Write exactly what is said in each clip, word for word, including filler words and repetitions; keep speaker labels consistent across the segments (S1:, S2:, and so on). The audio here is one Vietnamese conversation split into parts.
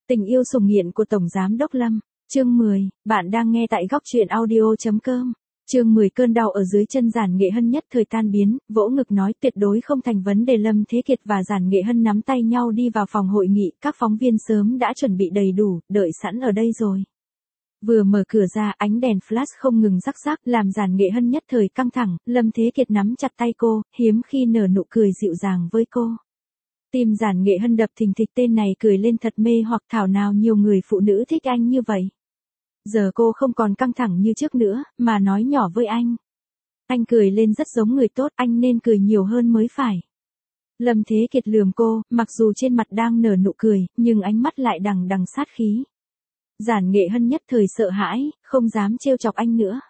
S1: Tình yêu sủng nghiện của Tổng Giám Đốc Lâm. Chương mười, bạn đang nghe tại góc truyện audio chấm com. Chương mười cơn đau ở dưới chân Giản Nghệ Hân nhất thời tan biến, vỗ ngực nói tuyệt đối không thành vấn đề. Lâm Thế Kiệt và Giản Nghệ Hân nắm tay nhau đi vào phòng hội nghị, các phóng viên sớm đã chuẩn bị đầy đủ, đợi sẵn ở đây rồi. Vừa mở cửa ra, ánh đèn flash không ngừng rắc rắc, làm Giản Nghệ Hân nhất thời căng thẳng. Lâm Thế Kiệt nắm chặt tay cô, hiếm khi nở nụ cười dịu dàng với cô. Tim Giản Nghệ Hân đập thình thịch, tên này cười lên thật mê hoặc, thảo nào nhiều người phụ nữ thích anh như vậy. Giờ cô không còn căng thẳng như trước nữa, mà nói nhỏ với anh. Anh cười lên rất giống người tốt, anh nên cười nhiều hơn mới phải. Lâm Thế Kiệt lườm cô, mặc dù trên mặt đang nở nụ cười, nhưng ánh mắt lại đằng đằng sát khí. Giản Nghệ Hân nhất thời sợ hãi, không dám trêu chọc anh nữa.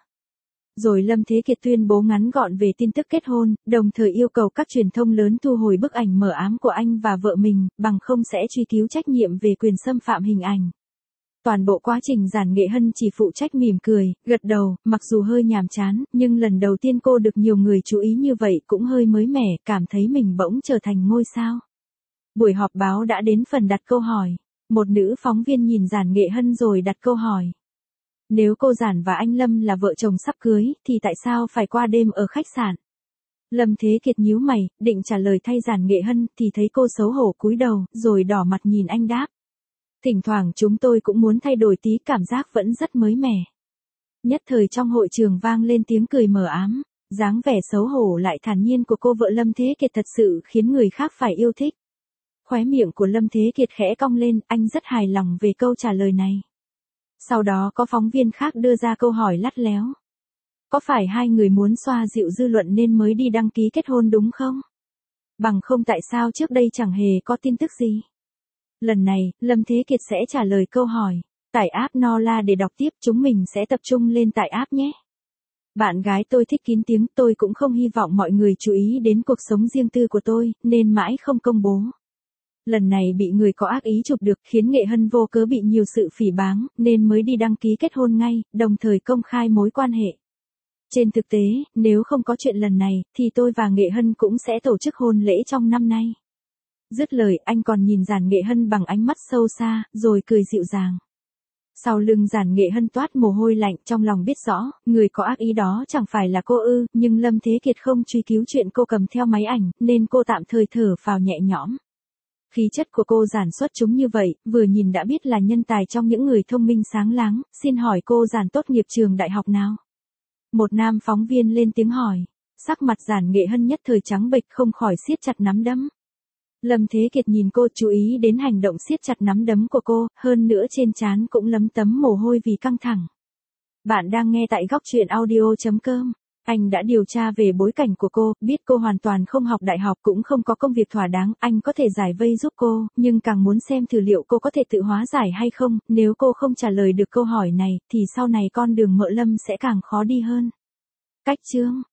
S1: Rồi Lâm Thế Kiệt tuyên bố ngắn gọn về tin tức kết hôn, đồng thời yêu cầu các truyền thông lớn thu hồi bức ảnh mờ ám của anh và vợ mình, bằng không sẽ truy cứu trách nhiệm về quyền xâm phạm hình ảnh. Toàn bộ quá trình Giản Nghệ Hân chỉ phụ trách mỉm cười, gật đầu, mặc dù hơi nhàm chán, nhưng lần đầu tiên cô được nhiều người chú ý như vậy cũng hơi mới mẻ, cảm thấy mình bỗng trở thành ngôi sao. Buổi họp báo đã đến phần đặt câu hỏi. Một nữ phóng viên nhìn Giản Nghệ Hân rồi đặt câu hỏi. Nếu cô Giản và anh Lâm là vợ chồng sắp cưới, thì tại sao phải qua đêm ở khách sạn? Lâm Thế Kiệt nhíu mày, định trả lời thay Giản Nghệ Hân, thì thấy cô xấu hổ cúi đầu, rồi đỏ mặt nhìn anh đáp. Thỉnh thoảng chúng tôi cũng muốn thay đổi tí, cảm giác vẫn rất mới mẻ. Nhất thời trong hội trường vang lên tiếng cười mờ ám, dáng vẻ xấu hổ lại thản nhiên của cô vợ Lâm Thế Kiệt thật sự khiến người khác phải yêu thích. Khóe miệng của Lâm Thế Kiệt khẽ cong lên, anh rất hài lòng về câu trả lời này. Sau đó có phóng viên khác đưa ra câu hỏi lắt léo. Có phải hai người muốn xoa dịu dư luận nên mới đi đăng ký kết hôn đúng không? Bằng không tại sao trước đây chẳng hề có tin tức gì? Lần này, Lâm Thế Kiệt sẽ trả lời câu hỏi. Tải app Nola để đọc tiếp, chúng mình sẽ tập trung lên tại app nhé. Bạn gái tôi thích kín tiếng, tôi cũng không hy vọng mọi người chú ý đến cuộc sống riêng tư của tôi, nên mãi không công bố. Lần này bị người có ác ý chụp được, khiến Nghệ Hân vô cớ bị nhiều sự phỉ báng, nên mới đi đăng ký kết hôn ngay, đồng thời công khai mối quan hệ. Trên thực tế, nếu không có chuyện lần này, thì tôi và Nghệ Hân cũng sẽ tổ chức hôn lễ trong năm nay. Dứt lời, anh còn nhìn Giản Nghệ Hân bằng ánh mắt sâu xa, rồi cười dịu dàng. Sau lưng Giản Nghệ Hân toát mồ hôi lạnh, trong lòng biết rõ, người có ác ý đó chẳng phải là cô ư, nhưng Lâm Thế Kiệt không truy cứu chuyện cô cầm theo máy ảnh, nên cô tạm thời thở phào nhẹ nhõm. Khí chất của cô Giản xuất chúng như vậy, vừa nhìn đã biết là nhân tài trong những người thông minh sáng láng. Xin hỏi cô Giản tốt nghiệp trường đại học nào? Một nam phóng viên lên tiếng hỏi. Sắc mặt Giản Nghệ Hân nhất thời trắng bệch, không khỏi siết chặt nắm đấm. Lâm Thế Kiệt nhìn cô, chú ý đến hành động siết chặt nắm đấm của cô, hơn nữa trên trán cũng lấm tấm mồ hôi vì căng thẳng. Bạn đang nghe tại góc truyện audio chấm com. Anh đã điều tra về bối cảnh của cô, biết cô hoàn toàn không học đại học cũng không có công việc thỏa đáng, anh có thể giải vây giúp cô, nhưng càng muốn xem thử liệu cô có thể tự hóa giải hay không. Nếu cô không trả lời được câu hỏi này, thì sau này con đường Mợ Lâm sẽ càng khó đi hơn. Cách chương